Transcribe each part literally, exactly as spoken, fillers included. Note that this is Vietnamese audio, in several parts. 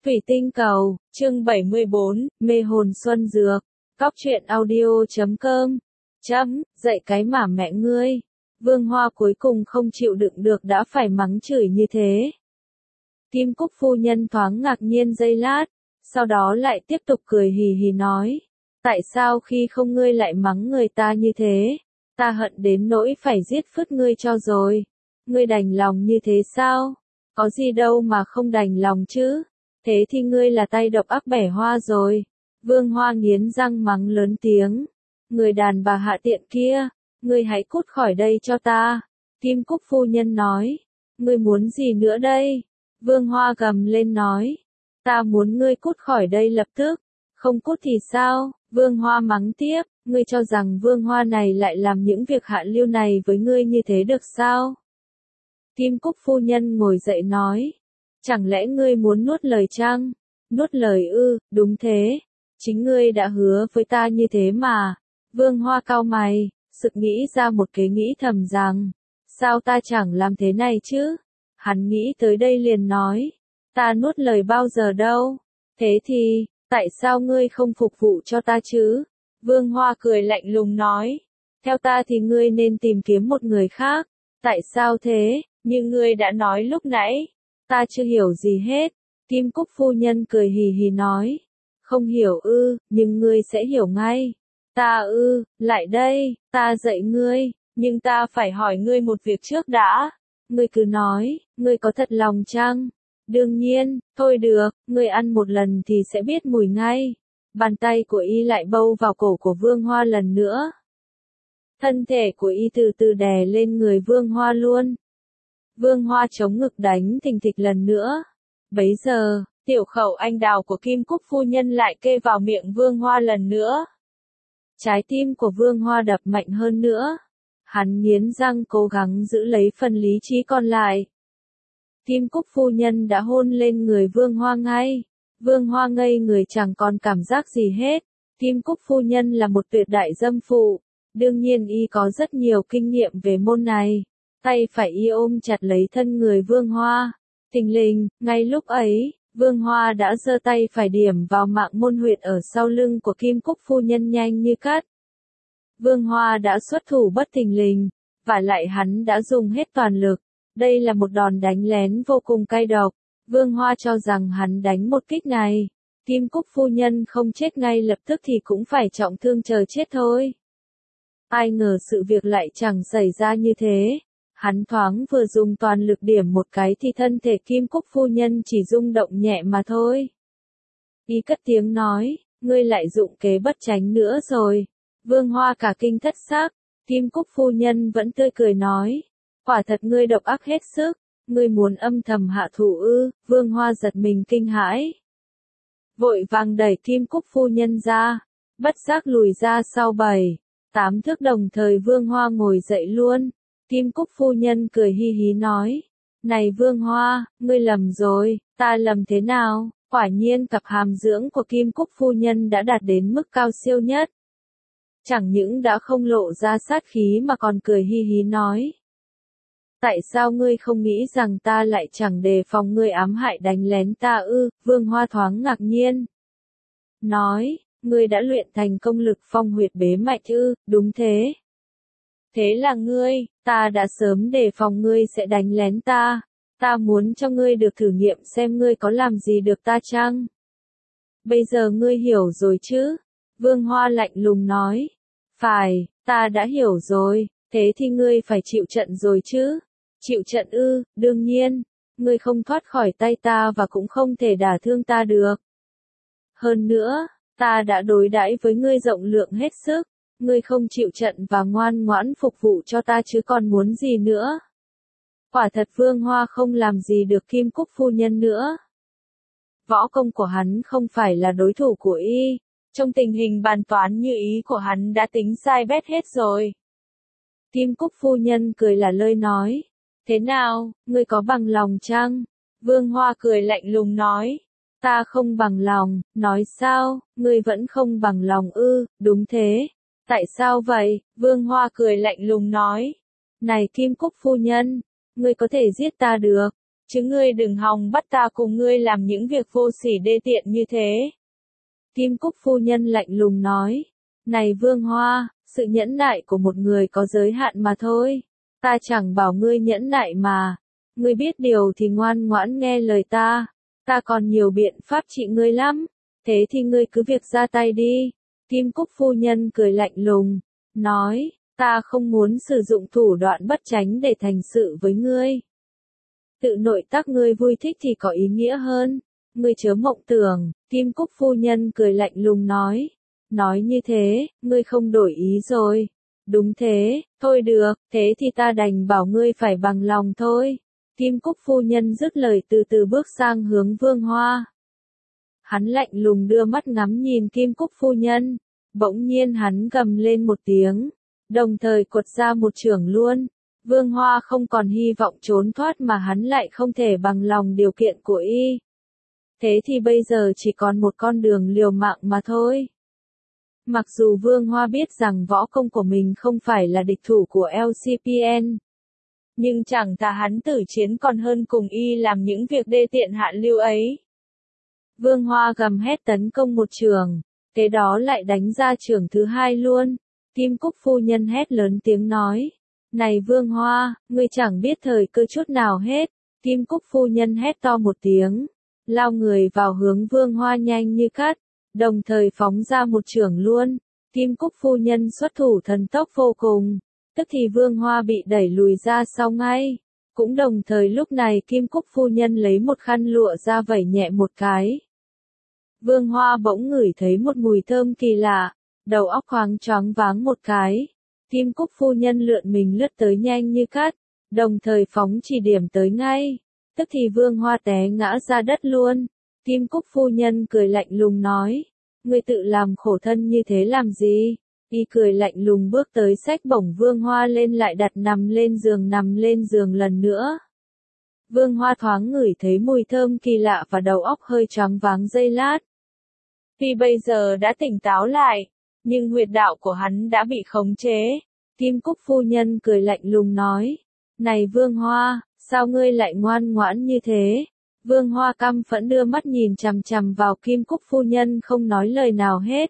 Thủy tinh cầu, chương bảy mươi bốn, mê hồn xuân dược. Cóc truyện audio chấm com. Chấm, dạy cái mà mẹ ngươi. Vương Hoa cuối cùng không chịu đựng được đã phải mắng chửi như thế. Kim Cúc phu nhân thoáng ngạc nhiên giây lát, sau đó lại tiếp tục cười hì hì nói. Tại sao khi không ngươi lại mắng người ta như thế? Ta hận đến nỗi phải giết phứt ngươi cho rồi. Ngươi đành lòng như thế sao? Có gì đâu mà không đành lòng chứ? Thế thì ngươi là tay độc ác bẻ hoa rồi. Vương Hoa nghiến răng mắng lớn tiếng. Người đàn bà hạ tiện kia, ngươi hãy cút khỏi đây cho ta. Kim Cúc phu nhân nói. Ngươi muốn gì nữa đây? Vương Hoa gầm lên nói. Ta muốn ngươi cút khỏi đây lập tức. Không cút thì sao? Vương Hoa mắng tiếp. Ngươi cho rằng Vương Hoa này lại làm những việc hạ lưu này với ngươi như thế được sao? Kim Cúc phu nhân ngồi dậy nói. Chẳng lẽ ngươi muốn nuốt lời chăng? Nuốt lời ư, đúng thế. Chính ngươi đã hứa với ta như thế mà. Vương Hoa cau mày, sực nghĩ ra một kế nghĩ thầm rằng. Sao ta chẳng làm thế này chứ? Hắn nghĩ tới đây liền nói. Ta nuốt lời bao giờ đâu? Thế thì, tại sao ngươi không phục vụ cho ta chứ? Vương Hoa cười lạnh lùng nói. Theo ta thì ngươi nên tìm kiếm một người khác. Tại sao thế? Như ngươi đã nói lúc nãy. Ta chưa hiểu gì hết. Kim Cúc phu nhân cười hì hì nói. Không hiểu ư, nhưng ngươi sẽ hiểu ngay. Ta ư, lại đây, ta dạy ngươi, nhưng ta phải hỏi ngươi một việc trước đã. Ngươi cứ nói, ngươi có thật lòng chăng? Đương nhiên, thôi được, ngươi ăn một lần thì sẽ biết mùi ngay. Bàn tay của y lại bâu vào cổ của Vương Hoa lần nữa. Thân thể của y từ từ đè lên người Vương Hoa luôn. Vương Hoa chống ngực đánh thình thịch lần nữa. Bấy giờ, tiểu khẩu anh đào của Kim Cúc phu nhân lại kê vào miệng Vương Hoa lần nữa. Trái tim của Vương Hoa đập mạnh hơn nữa. Hắn nghiến răng cố gắng giữ lấy phần lý trí còn lại. Kim Cúc phu nhân đã hôn lên người Vương Hoa ngay. Vương Hoa ngây người chẳng còn cảm giác gì hết. Kim Cúc phu nhân là một tuyệt đại dâm phụ. Đương nhiên y có rất nhiều kinh nghiệm về môn này. Tay phải y ôm chặt lấy thân người Vương Hoa. Thình lình, ngay lúc ấy, Vương Hoa đã giơ tay phải điểm vào mạng môn huyệt ở sau lưng của Kim Cúc phu nhân nhanh như cắt. Vương Hoa đã xuất thủ bất thình lình, và lại hắn đã dùng hết toàn lực. Đây là một đòn đánh lén vô cùng cay độc. Vương Hoa cho rằng hắn đánh một kích này, Kim Cúc phu nhân không chết ngay lập tức thì cũng phải trọng thương chờ chết thôi. Ai ngờ sự việc lại chẳng xảy ra như thế. Hắn thoáng vừa dùng toàn lực điểm một cái thì thân thể Kim Cúc phu nhân chỉ rung động nhẹ mà thôi. Y cất tiếng nói, ngươi lại dụng kế bất tránh nữa rồi. Vương Hoa cả kinh thất xác. Kim Cúc phu nhân vẫn tươi cười nói, quả thật ngươi độc ác hết sức. Ngươi muốn âm thầm hạ thủ ư? Vương Hoa giật mình kinh hãi. Vội vàng đẩy Kim Cúc phu nhân ra, bất giác lùi ra sau bảy, tám thước đồng thời Vương Hoa ngồi dậy luôn. Kim Cúc phu nhân cười hi hí nói, này Vương Hoa, ngươi lầm rồi, ta lầm thế nào? Quả nhiên cặp hàm dưỡng của Kim Cúc phu nhân đã đạt đến mức cao siêu nhất. Chẳng những đã không lộ ra sát khí mà còn cười hi hí nói. Tại sao ngươi không nghĩ rằng ta lại chẳng đề phòng ngươi ám hại đánh lén ta ư? Vương Hoa thoáng ngạc nhiên. Nói, ngươi đã luyện thành công lực phong huyệt bế mạch ư? Đúng thế. Thế là ngươi, ta đã sớm đề phòng ngươi sẽ đánh lén ta. Ta muốn cho ngươi được thử nghiệm xem ngươi có làm gì được ta chăng? Bây giờ ngươi hiểu rồi chứ? Vương Hoa lạnh lùng nói. Phải, ta đã hiểu rồi, thế thì ngươi phải chịu trận rồi chứ? Chịu trận ư, đương nhiên, ngươi không thoát khỏi tay ta và cũng không thể đả thương ta được. Hơn nữa, ta đã đối đãi với ngươi rộng lượng hết sức, ngươi không chịu trận và ngoan ngoãn phục vụ cho ta chứ còn muốn gì nữa. Quả thật Vương Hoa không làm gì được Kim Cúc phu nhân nữa. Võ công của hắn không phải là đối thủ của y, trong tình hình bàn toán như ý của hắn đã tính sai bét hết rồi. Kim Cúc phu nhân cười là lơi nói. Thế nào, ngươi có bằng lòng chăng? Vương Hoa cười lạnh lùng nói. Ta không bằng lòng, nói sao, ngươi vẫn không bằng lòng ư? Đúng thế. Tại sao vậy? Vương Hoa cười lạnh lùng nói. Này Kim Cúc phu nhân, ngươi có thể giết ta được, chứ ngươi đừng hòng bắt ta cùng ngươi làm những việc vô sỉ đê tiện như thế. Kim Cúc phu nhân lạnh lùng nói, này Vương Hoa, sự nhẫn nại của một người có giới hạn mà thôi, ta chẳng bảo ngươi nhẫn nại mà, ngươi biết điều thì ngoan ngoãn nghe lời ta, ta còn nhiều biện pháp trị ngươi lắm, thế thì ngươi cứ việc ra tay đi. Kim Cúc phu nhân cười lạnh lùng, nói, ta không muốn sử dụng thủ đoạn bất chánh để thành sự với ngươi. Tự nội tác ngươi vui thích thì có ý nghĩa hơn, ngươi chớ mộng tưởng. Kim Cúc phu nhân cười lạnh lùng nói, nói như thế, ngươi không đổi ý rồi. Đúng thế, thôi được, thế thì ta đành bảo ngươi phải bằng lòng thôi. Kim Cúc phu nhân dứt lời từ từ bước sang hướng Vương Hoa. Hắn lạnh lùng đưa mắt ngắm nhìn Kim Cúc phu nhân, bỗng nhiên hắn gầm lên một tiếng, đồng thời quật ra một chưởng luôn. Vương Hoa không còn hy vọng trốn thoát mà hắn lại không thể bằng lòng điều kiện của y. Thế thì bây giờ chỉ còn một con đường liều mạng mà thôi. Mặc dù Vương Hoa biết rằng võ công của mình không phải là địch thủ của L C P N, nhưng chẳng thà hắn tử chiến còn hơn cùng y làm những việc đê tiện hạ lưu ấy. Vương Hoa gầm hét tấn công một chưởng, kế đó lại đánh ra chưởng thứ hai luôn. Kim Cúc phu nhân hét lớn tiếng nói, này Vương Hoa, ngươi chẳng biết thời cơ chút nào hết. Kim Cúc phu nhân hét to một tiếng, lao người vào hướng Vương Hoa nhanh như cắt, đồng thời phóng ra một chưởng luôn. Kim Cúc phu nhân xuất thủ thần tốc vô cùng, tức thì Vương Hoa bị đẩy lùi ra sau ngay. Cũng đồng thời lúc này Kim Cúc phu nhân lấy một khăn lụa ra vẩy nhẹ một cái. Vương Hoa bỗng ngửi thấy một mùi thơm kỳ lạ, đầu óc khoáng choáng váng một cái. Kim Cúc phu nhân lượn mình lướt tới nhanh như cắt, đồng thời phóng chỉ điểm tới ngay. Tức thì Vương Hoa té ngã ra đất luôn. Kim Cúc phu nhân cười lạnh lùng nói, ngươi tự làm khổ thân như thế làm gì? Y cười lạnh lùng bước tới xách bổng Vương Hoa lên lại đặt nằm lên giường nằm lên giường lần nữa. Vương Hoa thoáng ngửi thấy mùi thơm kỳ lạ và đầu óc hơi choáng váng giây lát. Tuy bây giờ đã tỉnh táo lại, nhưng huyệt đạo của hắn đã bị khống chế. Kim Cúc phu nhân cười lạnh lùng nói, này Vương Hoa, sao ngươi lại ngoan ngoãn như thế? Vương Hoa căm phẫn đưa mắt nhìn chằm chằm vào Kim Cúc phu nhân không nói lời nào hết.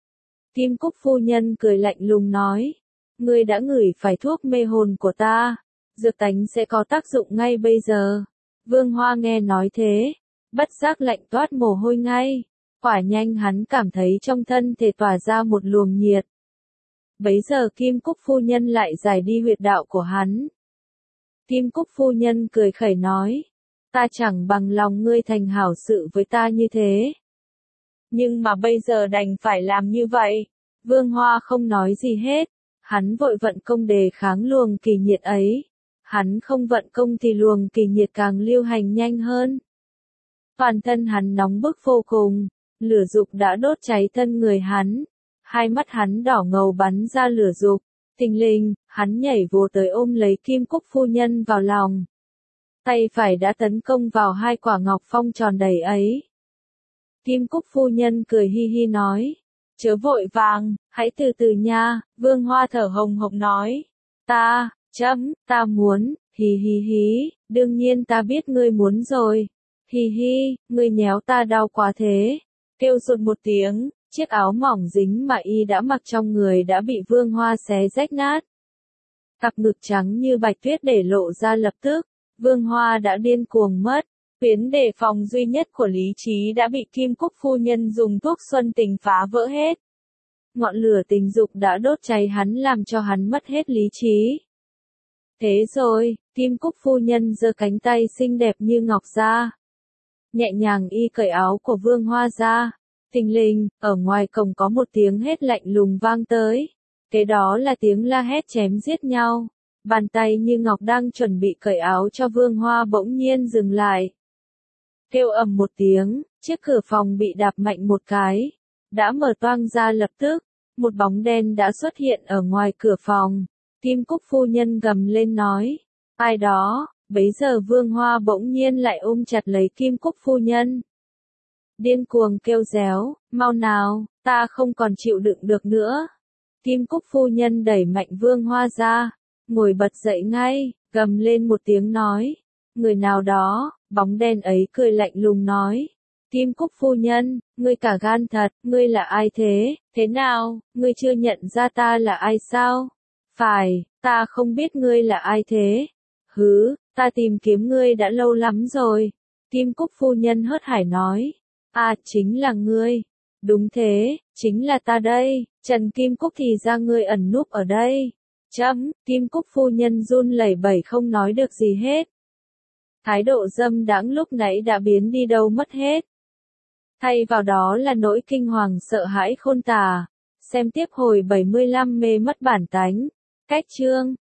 Kim Cúc phu nhân cười lạnh lùng nói, ngươi đã ngửi phải thuốc mê hồn của ta, dược tánh sẽ có tác dụng ngay bây giờ. Vương Hoa nghe nói thế, bất giác lạnh toát mồ hôi ngay, quả nhanh hắn cảm thấy trong thân thể tỏa ra một luồng nhiệt. Bấy giờ Kim Cúc phu nhân lại giải đi huyệt đạo của hắn. Kim Cúc phu nhân cười khẩy nói, ta chẳng bằng lòng ngươi thành hảo sự với ta như thế. Nhưng mà bây giờ đành phải làm như vậy. Vương Hoa không nói gì hết, hắn vội vận công đề kháng luồng kỳ nhiệt ấy. Hắn không vận công thì luồng kỳ nhiệt càng lưu hành nhanh hơn. Toàn thân hắn nóng bức vô cùng, lửa dục đã đốt cháy thân người hắn. Hai mắt hắn đỏ ngầu bắn ra lửa dục, thình lình, hắn nhảy vồ tới ôm lấy Kim Cúc phu nhân vào lòng. Tay phải đã tấn công vào hai quả ngọc phong tròn đầy ấy. Kim Cúc phu nhân cười hi hi nói, chớ vội vàng, hãy từ từ nha. Vương Hoa thở hồng hộc nói, ta, chấm, ta muốn, hi hi hi, đương nhiên ta biết ngươi muốn rồi. Hi hi, ngươi nhéo ta đau quá thế. Kêu rụt một tiếng, chiếc áo mỏng dính mà y đã mặc trong người đã bị Vương Hoa xé rách nát. Cặp ngực trắng như bạch tuyết để lộ ra lập tức, Vương Hoa đã điên cuồng mất. Tuyến đề phòng duy nhất của lý trí đã bị Kim Cúc phu nhân dùng thuốc xuân tình phá vỡ hết. Ngọn lửa tình dục đã đốt cháy hắn làm cho hắn mất hết lý trí. Thế rồi, Kim Cúc phu nhân giơ cánh tay xinh đẹp như ngọc ra. Nhẹ nhàng y cởi áo của Vương Hoa ra. Thình lình, ở ngoài cổng có một tiếng hét lạnh lùng vang tới. Kế đó là tiếng la hét chém giết nhau. Bàn tay như ngọc đang chuẩn bị cởi áo cho Vương Hoa bỗng nhiên dừng lại. Kêu ầm một tiếng, chiếc cửa phòng bị đạp mạnh một cái. Đã mở toang ra lập tức, một bóng đen đã xuất hiện ở ngoài cửa phòng. Kim Cúc phu nhân gầm lên nói, ai đó? Bấy giờ Vương Hoa bỗng nhiên lại ôm chặt lấy Kim Cúc phu nhân. Điên cuồng kêu réo, mau nào, ta không còn chịu đựng được nữa. Kim Cúc phu nhân đẩy mạnh Vương Hoa ra, ngồi bật dậy ngay, gầm lên một tiếng nói, Người nào đó, bóng đen ấy cười lạnh lùng nói. Kim Cúc phu nhân, ngươi cả gan thật, ngươi là ai thế, thế nào, ngươi chưa nhận ra ta là ai sao? Phải, ta không biết ngươi là ai thế. Hứ, ta tìm kiếm ngươi đã lâu lắm rồi. Kim Cúc phu nhân hớt hải nói. À, chính là ngươi. Đúng thế, chính là ta đây, Trần Kim Cúc thì ra ngươi ẩn núp ở đây. Chấm, Kim Cúc phu nhân run lẩy bẩy không nói được gì hết. Thái độ dâm đãng lúc nãy đã biến đi đâu mất hết. Thay vào đó là nỗi kinh hoàng sợ hãi khôn tả. Xem tiếp hồi bảy mươi lăm mê mất bản tánh. Cách chương